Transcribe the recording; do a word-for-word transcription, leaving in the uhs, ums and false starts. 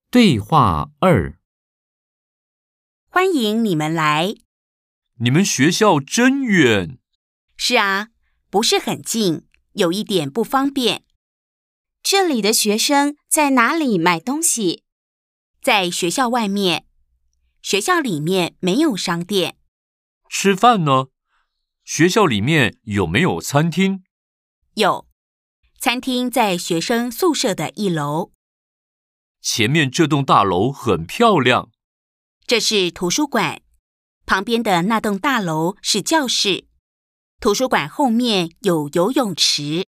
对话二： 欢迎你们来。 你们学校真远。 是啊，不是很近，有一点不方便。 这里的学生在哪里买东西？ 在学校外面。学校里面没有商店。 吃饭呢？学校里面有没有餐厅？ 有，餐厅在学生宿舍的一楼。 前面这栋大楼很漂亮。 这是图书馆，旁边的那栋大楼是教室。图书馆后面有游泳池。